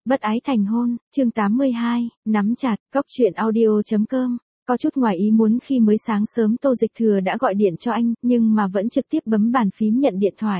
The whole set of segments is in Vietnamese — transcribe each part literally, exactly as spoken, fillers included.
Bất ái thành hôn, chương tám mươi hai, nắm chặt, cóc truyện audio.com. Có chút ngoài ý muốn khi mới sáng sớm Tô Dịch Thừa đã gọi điện cho anh, nhưng mà vẫn trực tiếp bấm bàn phím nhận điện thoại.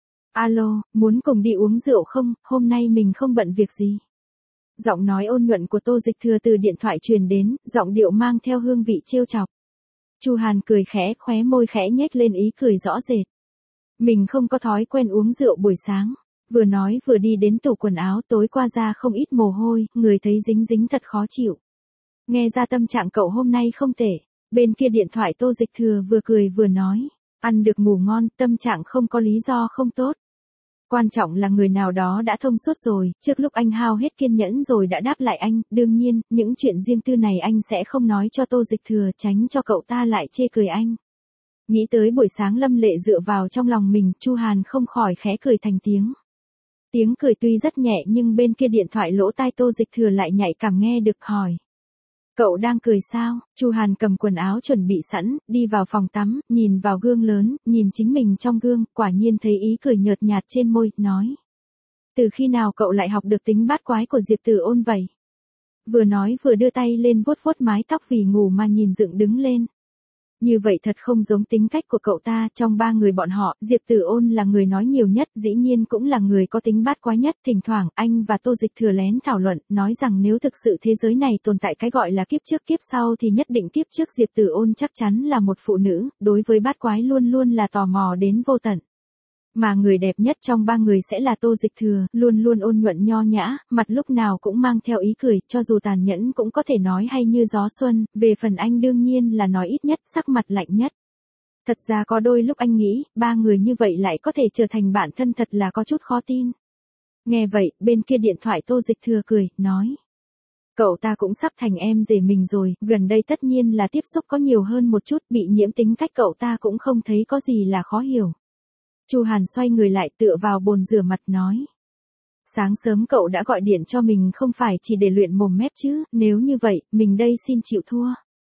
Alo, muốn cùng đi uống rượu không, hôm nay mình không bận việc gì. Giọng nói ôn nhuận của Tô Dịch Thừa từ điện thoại truyền đến, giọng điệu mang theo hương vị trêu chọc. Chu Hàn cười khẽ, khóe môi khẽ nhếch lên ý cười rõ rệt. Mình không có thói quen uống rượu buổi sáng. Vừa nói vừa đi đến tủ quần áo, tối qua ra không ít mồ hôi, người thấy dính dính thật khó chịu. Nghe ra tâm trạng cậu hôm nay không tệ. Bên kia điện thoại Tô Dịch Thừa vừa cười vừa nói. Ăn được ngủ ngon, tâm trạng không có lý do không tốt. Quan trọng là người nào đó đã thông suốt rồi, trước lúc anh hao hết kiên nhẫn rồi đã đáp lại anh, đương nhiên, những chuyện riêng tư này anh sẽ không nói cho Tô Dịch Thừa, tránh cho cậu ta lại chê cười anh. Nghĩ tới buổi sáng Lâm Lệ dựa vào trong lòng mình, Chu Hàn không khỏi khẽ cười thành tiếng. Tiếng cười tuy rất nhẹ nhưng bên kia điện thoại lỗ tai Tô Dịch Thừa lại nhạy cảm nghe được, hỏi. Cậu đang cười sao? Chu Hàn cầm quần áo chuẩn bị sẵn, đi vào phòng tắm, nhìn vào gương lớn, nhìn chính mình trong gương, quả nhiên thấy ý cười nhợt nhạt trên môi, nói. Từ khi nào cậu lại học được tính bát quái của Diệp Tử Ôn vậy? Vừa nói vừa đưa tay lên vuốt vuốt mái tóc vì ngủ mà nhìn dựng đứng lên. Như vậy thật không giống tính cách của cậu ta, trong ba người bọn họ, Diệp Tử Ôn là người nói nhiều nhất, dĩ nhiên cũng là người có tính bát quái nhất, thỉnh thoảng anh và Tô Dịch Thừa lén thảo luận, nói rằng nếu thực sự thế giới này tồn tại cái gọi là kiếp trước kiếp sau thì nhất định kiếp trước Diệp Tử Ôn chắc chắn là một phụ nữ, đối với bát quái luôn luôn là tò mò đến vô tận. Mà người đẹp nhất trong ba người sẽ là Tô Dịch Thừa, luôn luôn ôn nhuận nho nhã, mặt lúc nào cũng mang theo ý cười, cho dù tàn nhẫn cũng có thể nói hay như gió xuân, về phần anh đương nhiên là nói ít nhất, sắc mặt lạnh nhất. Thật ra có đôi lúc anh nghĩ, ba người như vậy lại có thể trở thành bạn thân thật là có chút khó tin. Nghe vậy, bên kia điện thoại Tô Dịch Thừa cười, nói. Cậu ta cũng sắp thành em rể mình rồi, gần đây tất nhiên là tiếp xúc có nhiều hơn một chút, bị nhiễm tính cách cậu ta cũng không thấy có gì là khó hiểu. Chu Hàn xoay người lại tựa vào bồn rửa mặt nói. Sáng sớm cậu đã gọi điện cho mình không phải chỉ để luyện mồm mép chứ, nếu như vậy, mình đây xin chịu thua.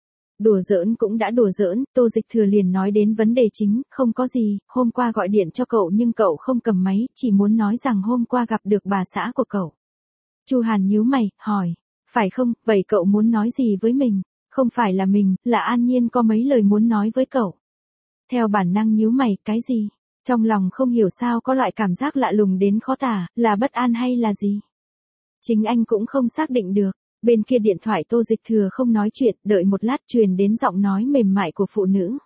Đùa giỡn cũng đã đùa giỡn, Tô Dịch Thừa liền nói đến vấn đề chính, không có gì, hôm qua gọi điện cho cậu nhưng cậu không cầm máy, chỉ muốn nói rằng hôm qua gặp được bà xã của cậu. Chu Hàn nhíu mày, hỏi, phải không, vậy cậu muốn nói gì với mình? Không phải là mình, là An Nhiên có mấy lời muốn nói với cậu. Theo bản năng nhíu mày, cái gì? Trong lòng không hiểu sao có loại cảm giác lạ lùng đến khó tả, là bất an hay là gì? Chính anh cũng không xác định được. Bên kia điện thoại Tô Dịch Thừa không nói chuyện, đợi một lát truyền đến giọng nói mềm mại của phụ nữ.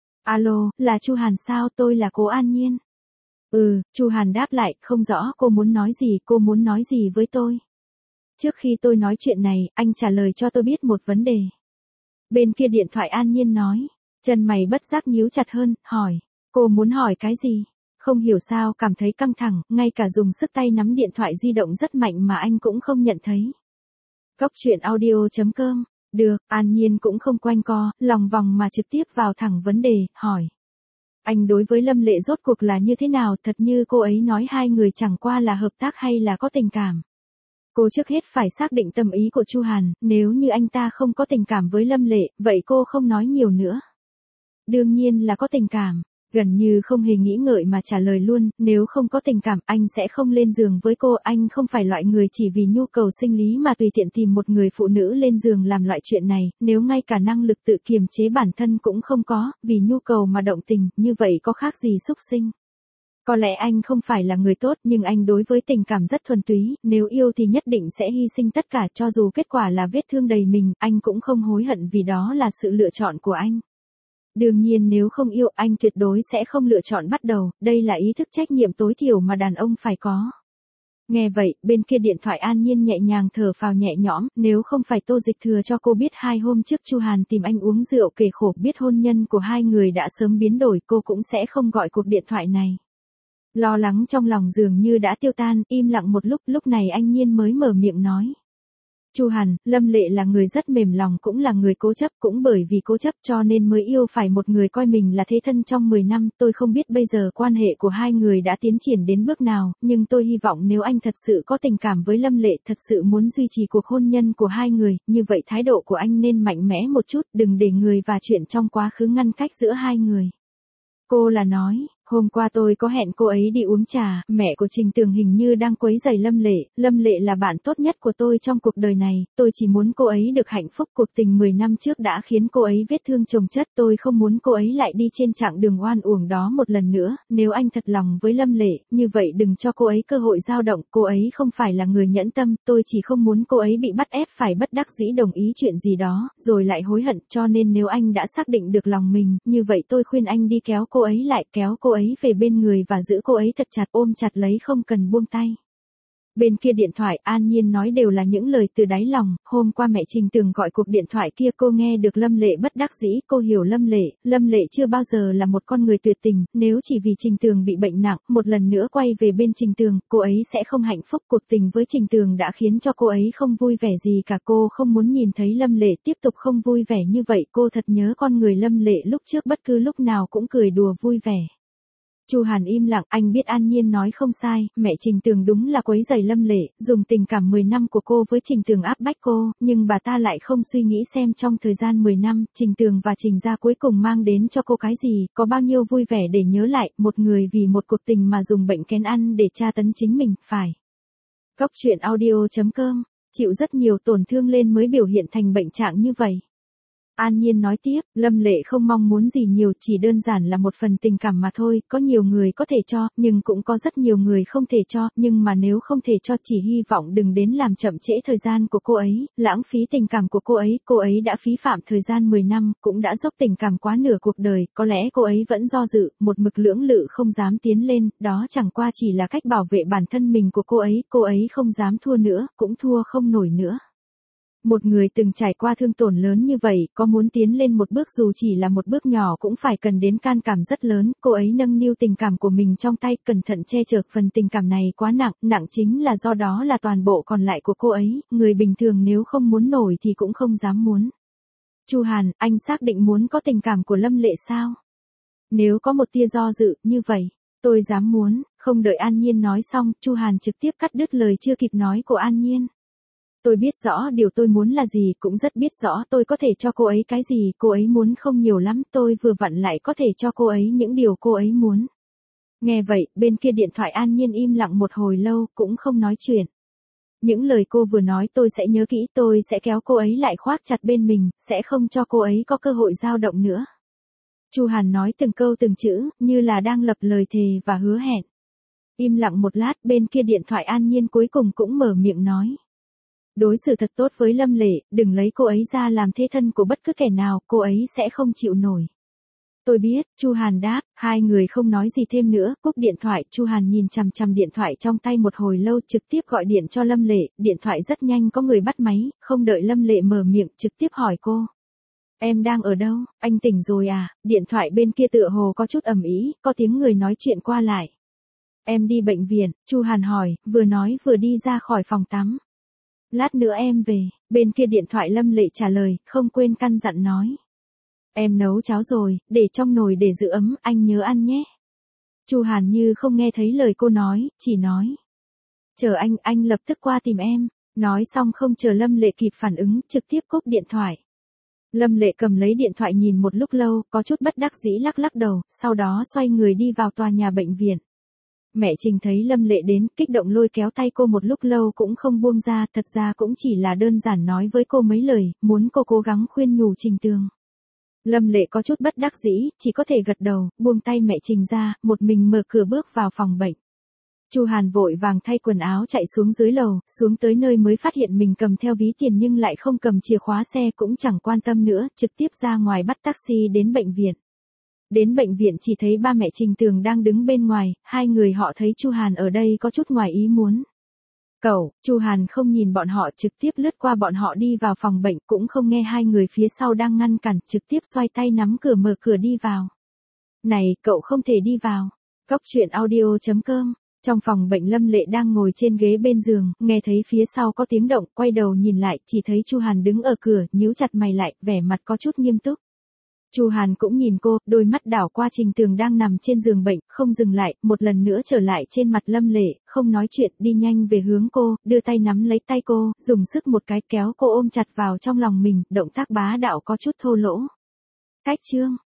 Alo, là Chu Hàn sao, tôi là cô An Nhiên. Ừ, Chu Hàn đáp lại, không rõ cô muốn nói gì, cô muốn nói gì với tôi. Trước khi tôi nói chuyện này, anh trả lời cho tôi biết một vấn đề. Bên kia điện thoại An Nhiên nói, chân mày bất giác nhíu chặt hơn, hỏi. Cô muốn hỏi cái gì? Không hiểu sao cảm thấy căng thẳng, ngay cả dùng sức tay nắm điện thoại di động rất mạnh mà anh cũng không nhận thấy. Cóc truyện audio.com. Được, An Nhiên cũng không quanh co, lòng vòng mà trực tiếp vào thẳng vấn đề, hỏi. Anh đối với Lâm Lệ rốt cuộc là như thế nào, thật như cô ấy nói hai người chẳng qua là hợp tác hay là có tình cảm. Cô trước hết phải xác định tâm ý của Chu Hàn, nếu như anh ta không có tình cảm với Lâm Lệ, vậy cô không nói nhiều nữa. Đương nhiên là có tình cảm. Gần như không hề nghĩ ngợi mà trả lời luôn, nếu không có tình cảm anh sẽ không lên giường với cô, anh không phải loại người chỉ vì nhu cầu sinh lý mà tùy tiện tìm một người phụ nữ lên giường làm loại chuyện này, nếu ngay cả năng lực tự kiềm chế bản thân cũng không có, vì nhu cầu mà động tình, như vậy có khác gì súc sinh. Có lẽ anh không phải là người tốt nhưng anh đối với tình cảm rất thuần túy, nếu yêu thì nhất định sẽ hy sinh tất cả cho dù kết quả là vết thương đầy mình, anh cũng không hối hận vì đó là sự lựa chọn của anh. Đương nhiên nếu không yêu anh tuyệt đối sẽ không lựa chọn bắt đầu, đây là ý thức trách nhiệm tối thiểu mà đàn ông phải có. Nghe vậy, bên kia điện thoại An Nhiên nhẹ nhàng thở phào nhẹ nhõm, nếu không phải Tô Dịch Thừa cho cô biết hai hôm trước Chu Hàn tìm anh uống rượu kể khổ biết hôn nhân của hai người đã sớm biến đổi cô cũng sẽ không gọi cuộc điện thoại này. Lo lắng trong lòng dường như đã tiêu tan, im lặng một lúc, lúc này anh Nhiên mới mở miệng nói. Chu Hàn, Lâm Lệ là người rất mềm lòng cũng là người cố chấp, cũng bởi vì cố chấp cho nên mới yêu phải một người coi mình là thế thân trong mười năm, tôi không biết bây giờ quan hệ của hai người đã tiến triển đến bước nào, nhưng tôi hy vọng nếu anh thật sự có tình cảm với Lâm Lệ, thật sự muốn duy trì cuộc hôn nhân của hai người, như vậy thái độ của anh nên mạnh mẽ một chút, đừng để người và chuyện trong quá khứ ngăn cách giữa hai người. Cô là nói, Hôm qua tôi có hẹn cô ấy đi uống trà, mẹ của Trình Tường hình như đang quấy rầy Lâm Lệ, Lâm Lệ là bạn tốt nhất của tôi trong cuộc đời này, tôi chỉ muốn cô ấy được hạnh phúc. Cuộc tình mười năm trước đã khiến cô ấy vết thương chồng chất, tôi không muốn cô ấy lại đi trên chặng đường oan uổng đó một lần nữa. Nếu anh thật lòng với Lâm Lệ, như vậy đừng cho cô ấy cơ hội dao động, cô ấy không phải là người nhẫn tâm, tôi chỉ không muốn cô ấy bị bắt ép phải bất đắc dĩ đồng ý chuyện gì đó, rồi lại hối hận, cho nên nếu anh đã xác định được lòng mình, như vậy tôi khuyên anh đi kéo cô ấy lại, kéo cô ấy về bên người và giữ cô ấy thật chặt, ôm chặt lấy không cần buông tay. Bên kia điện thoại, An Nhiên nói đều là những lời từ đáy lòng, hôm qua mẹ Trình Tường gọi cuộc điện thoại kia cô nghe được Lâm Lệ bất đắc dĩ, cô hiểu Lâm Lệ, Lâm Lệ chưa bao giờ là một con người tuyệt tình, nếu chỉ vì Trình Tường bị bệnh nặng, một lần nữa quay về bên Trình Tường, cô ấy sẽ không hạnh phúc. Cuộc tình với Trình Tường đã khiến cho cô ấy không vui vẻ gì cả, cô không muốn nhìn thấy Lâm Lệ tiếp tục không vui vẻ như vậy, cô thật nhớ con người Lâm Lệ lúc trước bất cứ lúc nào cũng cười đùa vui vẻ. Chu Hàn im lặng, anh biết An Nhiên nói không sai, mẹ Trình Tường đúng là quấy rầy Lâm Lệ, dùng tình cảm mười năm của cô với Trình Tường áp bách cô, nhưng bà ta lại không suy nghĩ xem trong thời gian mười năm, Trình Tường và Trình gia cuối cùng mang đến cho cô cái gì, có bao nhiêu vui vẻ để nhớ lại, một người vì một cuộc tình mà dùng bệnh kén ăn để tra tấn chính mình, phải. Góc truyện audio chấm com, chịu rất nhiều tổn thương lên mới biểu hiện thành bệnh trạng như vậy. An Nhiên nói tiếp, Lâm Lệ không mong muốn gì nhiều, chỉ đơn giản là một phần tình cảm mà thôi, có nhiều người có thể cho, nhưng cũng có rất nhiều người không thể cho, nhưng mà nếu không thể cho chỉ hy vọng đừng đến làm chậm trễ thời gian của cô ấy, lãng phí tình cảm của cô ấy, cô ấy đã phí phạm thời gian mười năm, cũng đã dốc tình cảm quá nửa cuộc đời, có lẽ cô ấy vẫn do dự, một mực lưỡng lự không dám tiến lên, đó chẳng qua chỉ là cách bảo vệ bản thân mình của cô ấy, cô ấy không dám thua nữa, cũng thua không nổi nữa. Một người từng trải qua thương tổn lớn như vậy, có muốn tiến lên một bước dù chỉ là một bước nhỏ cũng phải cần đến can đảm rất lớn, cô ấy nâng niu tình cảm của mình trong tay, cẩn thận che chở, phần tình cảm này quá nặng, nặng chính là do đó là toàn bộ còn lại của cô ấy, người bình thường nếu không muốn nổi thì cũng không dám muốn. Chu Hàn, anh xác định muốn có tình cảm của Lâm Lệ sao? Nếu có một tia do dự, như vậy, tôi dám muốn, không đợi An Nhiên nói xong, Chu Hàn trực tiếp cắt đứt lời chưa kịp nói của An Nhiên. Tôi biết rõ điều tôi muốn là gì, cũng rất biết rõ tôi có thể cho cô ấy cái gì, cô ấy muốn không nhiều lắm, tôi vừa vặn lại có thể cho cô ấy những điều cô ấy muốn. Nghe vậy, bên kia điện thoại An Nhiên im lặng một hồi lâu, cũng không nói chuyện. Những lời cô vừa nói tôi sẽ nhớ kỹ, tôi sẽ kéo cô ấy lại khoác chặt bên mình, sẽ không cho cô ấy có cơ hội dao động nữa. Chu Hàn nói từng câu từng chữ, như là đang lập lời thề và hứa hẹn. Im lặng một lát, bên kia điện thoại An Nhiên cuối cùng cũng mở miệng nói. Đối xử thật tốt với Lâm Lệ, đừng lấy cô ấy ra làm thế thân của bất cứ kẻ nào, cô ấy sẽ không chịu nổi. Tôi biết, Chu Hàn đáp, hai người không nói gì thêm nữa, cúp điện thoại, Chu Hàn nhìn chằm chằm điện thoại trong tay một hồi lâu, trực tiếp gọi điện cho Lâm Lệ, điện thoại rất nhanh có người bắt máy, không đợi Lâm Lệ mở miệng, trực tiếp hỏi cô. Em đang ở đâu, anh tỉnh rồi à, điện thoại bên kia tựa hồ có chút ầm ĩ, có tiếng người nói chuyện qua lại. Em đi bệnh viện, Chu Hàn hỏi, vừa nói vừa đi ra khỏi phòng tắm. Lát nữa em về, bên kia điện thoại Lâm Lệ trả lời, không quên căn dặn nói. Em nấu cháo rồi, để trong nồi để giữ ấm, anh nhớ ăn nhé. Chu Hàn như không nghe thấy lời cô nói, chỉ nói. Chờ anh, anh lập tức qua tìm em. Nói xong không chờ Lâm Lệ kịp phản ứng, trực tiếp cúp điện thoại. Lâm Lệ cầm lấy điện thoại nhìn một lúc lâu, có chút bất đắc dĩ lắc lắc đầu, sau đó xoay người đi vào tòa nhà bệnh viện. Mẹ Trình thấy Lâm Lệ đến, kích động lôi kéo tay cô một lúc lâu cũng không buông ra, thật ra cũng chỉ là đơn giản nói với cô mấy lời, muốn cô cố gắng khuyên nhủ Trình Tường. Lâm Lệ có chút bất đắc dĩ, chỉ có thể gật đầu, buông tay mẹ Trình ra, một mình mở cửa bước vào phòng bệnh. Chu Hàn vội vàng thay quần áo chạy xuống dưới lầu, xuống tới nơi mới phát hiện mình cầm theo ví tiền nhưng lại không cầm chìa khóa xe, cũng chẳng quan tâm nữa, trực tiếp ra ngoài bắt taxi đến bệnh viện. Đến bệnh viện chỉ thấy ba mẹ Trình Tường đang đứng bên ngoài, hai người họ thấy Chu Hàn ở đây có chút ngoài ý muốn. Cậu, Chu Hàn không nhìn bọn họ, trực tiếp lướt qua bọn họ đi vào phòng bệnh, cũng không nghe hai người phía sau đang ngăn cản, trực tiếp xoay tay nắm cửa mở cửa đi vào. Này, cậu không thể đi vào. Góc truyện audio chấm com. Trong phòng bệnh Lâm Lệ đang ngồi trên ghế bên giường, nghe thấy phía sau có tiếng động, quay đầu nhìn lại, chỉ thấy Chu Hàn đứng ở cửa, nhíu chặt mày lại, vẻ mặt có chút nghiêm túc. Chu Hàn cũng nhìn cô, đôi mắt đảo qua Trình Tường đang nằm trên giường bệnh, không dừng lại, một lần nữa trở lại trên mặt Lâm Lệ, không nói chuyện, đi nhanh về hướng cô, đưa tay nắm lấy tay cô, dùng sức một cái kéo cô ôm chặt vào trong lòng mình, động tác bá đạo có chút thô lỗ. Cách chương